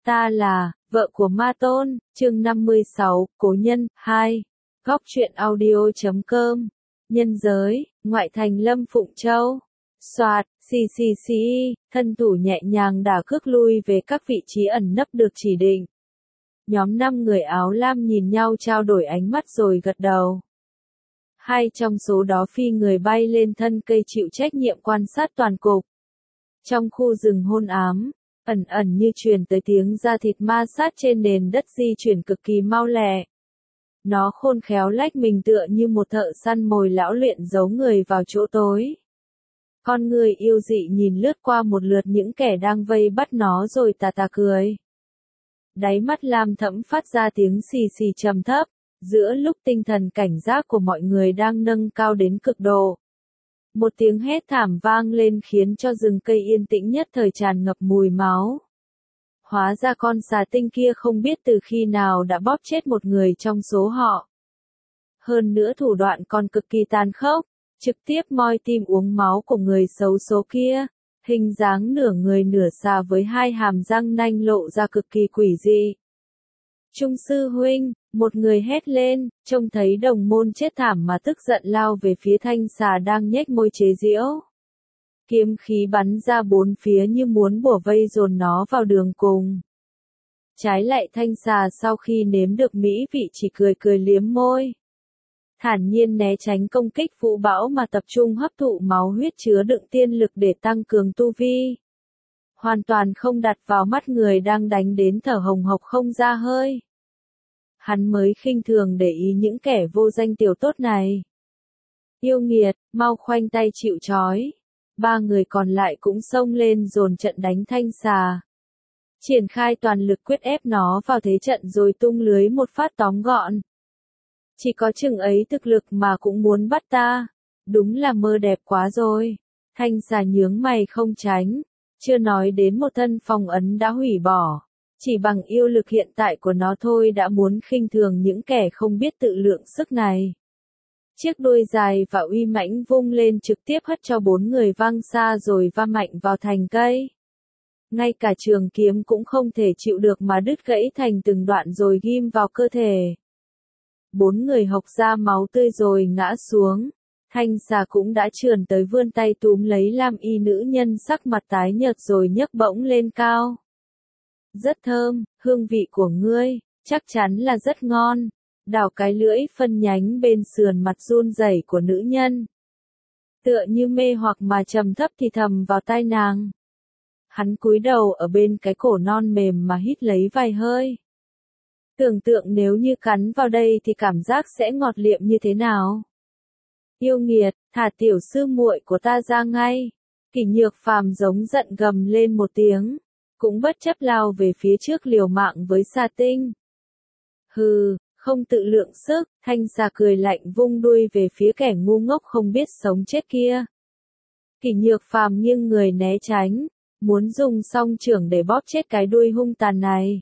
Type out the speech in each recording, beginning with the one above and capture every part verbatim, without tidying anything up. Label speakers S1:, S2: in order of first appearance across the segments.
S1: Ta là, vợ của Ma Tôn, chương năm mươi sáu, Cố nhân, hai. Góc truyện audio chấm com. Nhân giới, ngoại thành Lâm Phụng Châu. Soạt, xì xì xì, thân thủ nhẹ nhàng đả cước lui về các vị trí ẩn nấp được chỉ định. Nhóm năm người áo lam nhìn nhau trao đổi ánh mắt rồi gật đầu. Hai trong số đó phi người bay lên thân cây chịu trách nhiệm quan sát toàn cục. Trong khu rừng hôn ám, ẩn ẩn như truyền tới tiếng da thịt ma sát trên nền đất di chuyển cực kỳ mau lẹ. Nó khôn khéo lách mình tựa như một thợ săn mồi lão luyện giấu người vào chỗ tối. Con người yêu dị nhìn lướt qua một lượt những kẻ đang vây bắt nó rồi tà tà cười. Đáy mắt lam thẫm phát ra tiếng xì xì trầm thấp, giữa lúc tinh thần cảnh giác của mọi người đang nâng cao đến cực độ. Một tiếng hét thảm vang lên khiến cho rừng cây yên tĩnh nhất thời tràn ngập mùi máu. Hóa ra con xà tinh kia không biết từ khi nào đã bóp chết một người trong số họ. Hơn nữa thủ đoạn còn cực kỳ tàn khốc, trực tiếp moi tim uống máu của người xấu số kia, hình dáng nửa người nửa xà với hai hàm răng nanh lộ ra cực kỳ quỷ dị. Trung sư huynh, một người hét lên, trông thấy đồng môn chết thảm mà tức giận lao về phía thanh xà đang nhếch môi chế giễu. Kiếm khí bắn ra bốn phía như muốn bủa vây dồn nó vào đường cùng. Trái lại thanh xà sau khi nếm được mỹ vị chỉ cười cười liếm môi. Thản nhiên né tránh công kích vũ bão mà tập trung hấp thụ máu huyết chứa đựng tiên lực để tăng cường tu vi. Hoàn toàn không đặt vào mắt người đang đánh đến thở hồng hộc không ra hơi. Hắn mới khinh thường để ý những kẻ vô danh tiểu tốt này. Yêu nghiệt, mau khoanh tay chịu trói. Ba người còn lại cũng xông lên dồn trận đánh thanh xà. Triển khai toàn lực quyết ép nó vào thế trận rồi tung lưới một phát tóm gọn. Chỉ có chừng ấy thực lực mà cũng muốn bắt ta. Đúng là mơ đẹp quá rồi. Thanh xà nhướng mày không tránh. Chưa nói đến một thân phong ấn đã hủy bỏ. Chỉ bằng yêu lực hiện tại của nó thôi đã muốn khinh thường những kẻ không biết tự lượng sức này. Chiếc đuôi dài và uy mãnh vung lên trực tiếp hất cho bốn người văng xa rồi va mạnh vào thành cây. Ngay cả trường kiếm cũng không thể chịu được mà đứt gãy thành từng đoạn rồi ghim vào cơ thể. Bốn người hộc ra máu tươi rồi ngã xuống. Thanh xà cũng đã trườn tới vươn tay túm lấy lam y nữ nhân sắc mặt tái nhợt rồi nhấc bổng lên cao. Rất thơm, hương vị của ngươi, chắc chắn là rất ngon. Đào cái lưỡi phân nhánh bên sườn mặt run rẩy của nữ nhân. Tựa như mê hoặc mà trầm thấp thì thầm vào tai nàng. Hắn cúi đầu ở bên cái cổ non mềm mà hít lấy vài hơi. Tưởng tượng nếu như cắn vào đây thì cảm giác sẽ ngọt liệm như thế nào. Yêu nghiệt, thả tiểu sư muội của ta ra ngay. Kỷ Nhược Phàm giống giận gầm lên một tiếng. Cũng bất chấp lao về phía trước liều mạng với xà tinh. Hừ, không tự lượng sức, thanh xà cười lạnh vung đuôi về phía kẻ ngu ngốc không biết sống chết kia. Kỷ Nhược Phàm nghiêng người né tránh, muốn dùng song chưởng để bóp chết cái đuôi hung tàn này.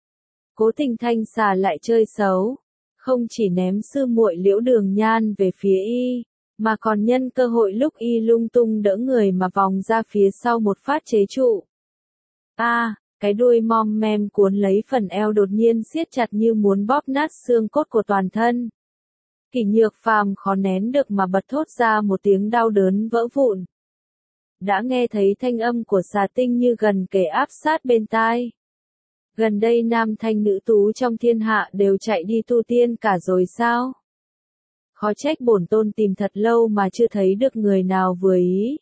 S1: Cố tình thanh xà lại chơi xấu, không chỉ ném sư muội Liễu Đường Nhan về phía y, mà còn nhân cơ hội lúc y lung tung đỡ người mà vòng ra phía sau một phát chế trụ. A, à, cái đuôi mom mem cuốn lấy phần eo đột nhiên siết chặt như muốn bóp nát xương cốt của toàn thân. Kỷ Nhược Phàm khó nén được mà bật thốt ra một tiếng đau đớn vỡ vụn. Đã nghe thấy thanh âm của xà tinh như gần kề áp sát bên tai. Gần đây nam thanh nữ tú trong thiên hạ đều chạy đi tu tiên cả rồi sao? Khó trách bổn tôn tìm thật lâu mà chưa thấy được người nào vừa ý.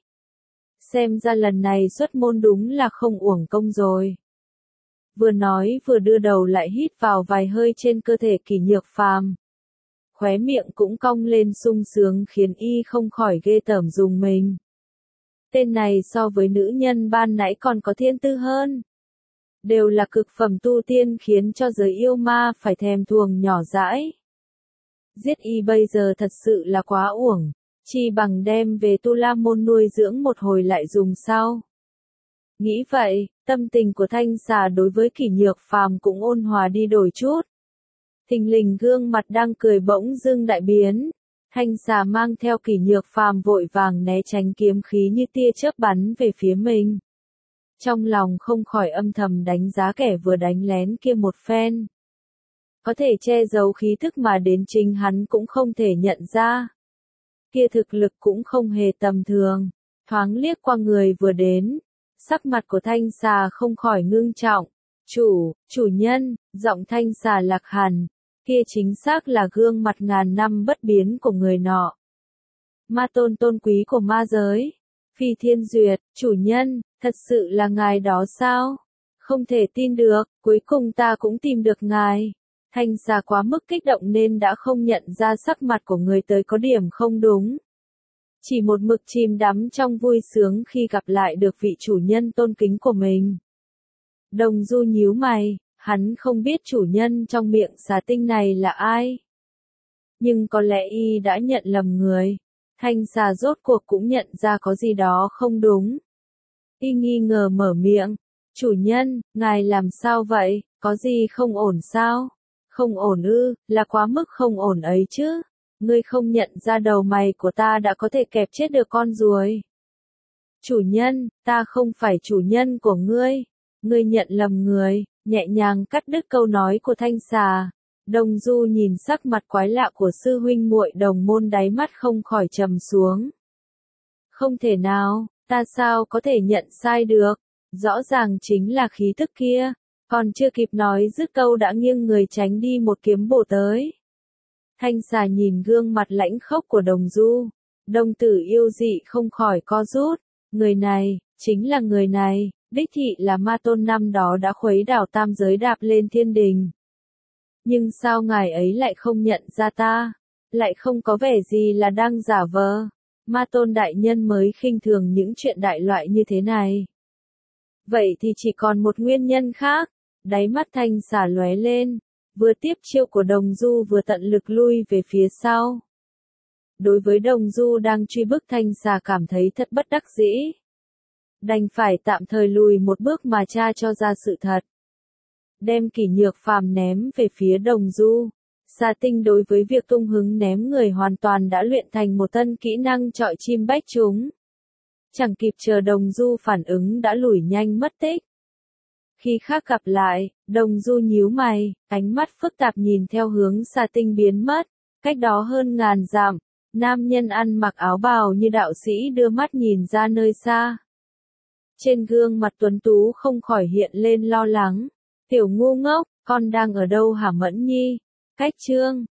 S1: Xem ra lần này xuất môn đúng là không uổng công rồi. Vừa nói vừa đưa đầu lại hít vào vài hơi trên cơ thể Kỷ Nhược Phàm. Khóe miệng cũng cong lên sung sướng khiến y không khỏi ghê tởm rùng mình. Tên này so với nữ nhân ban nãy còn có thiên tư hơn. Đều là cực phẩm tu tiên khiến cho giới yêu ma phải thèm thuồng nhỏ dãi. Giết y bây giờ thật sự là quá uổng. Chi bằng đem về Tu La Môn nuôi dưỡng một hồi lại dùng sau. Nghĩ vậy, tâm tình của thanh xà đối với Kỷ Nhược Phàm cũng ôn hòa đi đổi chút. Thình lình gương mặt đang cười bỗng dưng đại biến. Thanh xà mang theo Kỷ Nhược Phàm vội vàng né tránh kiếm khí như tia chớp bắn về phía mình. trong lòng không khỏi âm thầm đánh giá kẻ vừa đánh lén kia một phen. Có thể che giấu khí thức mà đến chính hắn cũng không thể nhận ra. Kia thực lực cũng không hề tầm thường, thoáng liếc qua người vừa đến, sắc mặt của thanh xà không khỏi ngưng trọng. Chủ, chủ nhân, giọng thanh xà lạc hàn, kia chính xác là gương mặt ngàn năm bất biến của người nọ. Ma tôn tôn quý của ma giới, Phi Thiên Duyệt, chủ nhân, thật sự là ngài đó sao? Không thể tin được, cuối cùng ta cũng tìm được ngài. Thanh xà quá mức kích động nên đã không nhận ra sắc mặt của người tới có điểm không đúng. Chỉ một mực chìm đắm trong vui sướng khi gặp lại được vị chủ nhân tôn kính của mình. Đồng Du nhíu mày, hắn không biết chủ nhân trong miệng xà tinh này là ai. Nhưng có lẽ y đã nhận lầm người. Thanh xà rốt cuộc cũng nhận ra có gì đó không đúng. Y nghi ngờ mở miệng, chủ nhân, ngài làm sao vậy, có gì không ổn sao? Không ổn ư, là quá mức không ổn ấy chứ. Ngươi không nhận ra đầu mày của ta đã có thể kẹp chết được con ruồi. Chủ nhân, ta không phải chủ nhân của ngươi. Ngươi nhận lầm người, nhẹ nhàng cắt đứt câu nói của thanh xà. Đồng Du nhìn sắc mặt quái lạ của sư huynh muội đồng môn đáy mắt không khỏi trầm xuống. Không thể nào, ta sao có thể nhận sai được, rõ ràng chính là khí tức kia, còn chưa kịp nói dứt câu đã nghiêng người tránh đi một kiếm bổ tới. Thanh xà nhìn gương mặt lãnh khốc của Đồng Du, đồng tử yêu dị không khỏi co rút, người này, chính là người này, đích thị là ma tôn năm đó đã khuấy đảo tam giới đạp lên thiên đình. Nhưng sao ngài ấy lại không nhận ra ta, lại không có vẻ gì là đang giả vờ, ma tôn đại nhân mới khinh thường những chuyện đại loại như thế này. Vậy thì chỉ còn một nguyên nhân khác, đáy mắt thanh xà lóe lên, vừa tiếp chiêu của Đồng Du vừa tận lực lui về phía sau. Đối với Đồng Du đang truy bức thanh xà cảm thấy thật bất đắc dĩ. Đành phải tạm thời lùi một bước mà tra cho ra sự thật. Đem kỷ nhược phàm ném về phía Đồng Du. Xà tinh đối với việc tung hứng ném người hoàn toàn đã luyện thành một tân kỹ năng trọi chim bách chúng. Chẳng kịp chờ Đồng Du phản ứng đã lủi nhanh mất tích. Khi khác gặp lại, Đồng Du nhíu mày, ánh mắt phức tạp nhìn theo hướng xà tinh biến mất. Cách đó hơn ngàn dặm, nam nhân ăn mặc áo bào như đạo sĩ đưa mắt nhìn ra nơi xa. Trên gương mặt tuấn tú không khỏi hiện lên lo lắng. Tiểu ngu ngốc, con đang ở đâu hả Mẫn Nhi? Cách chương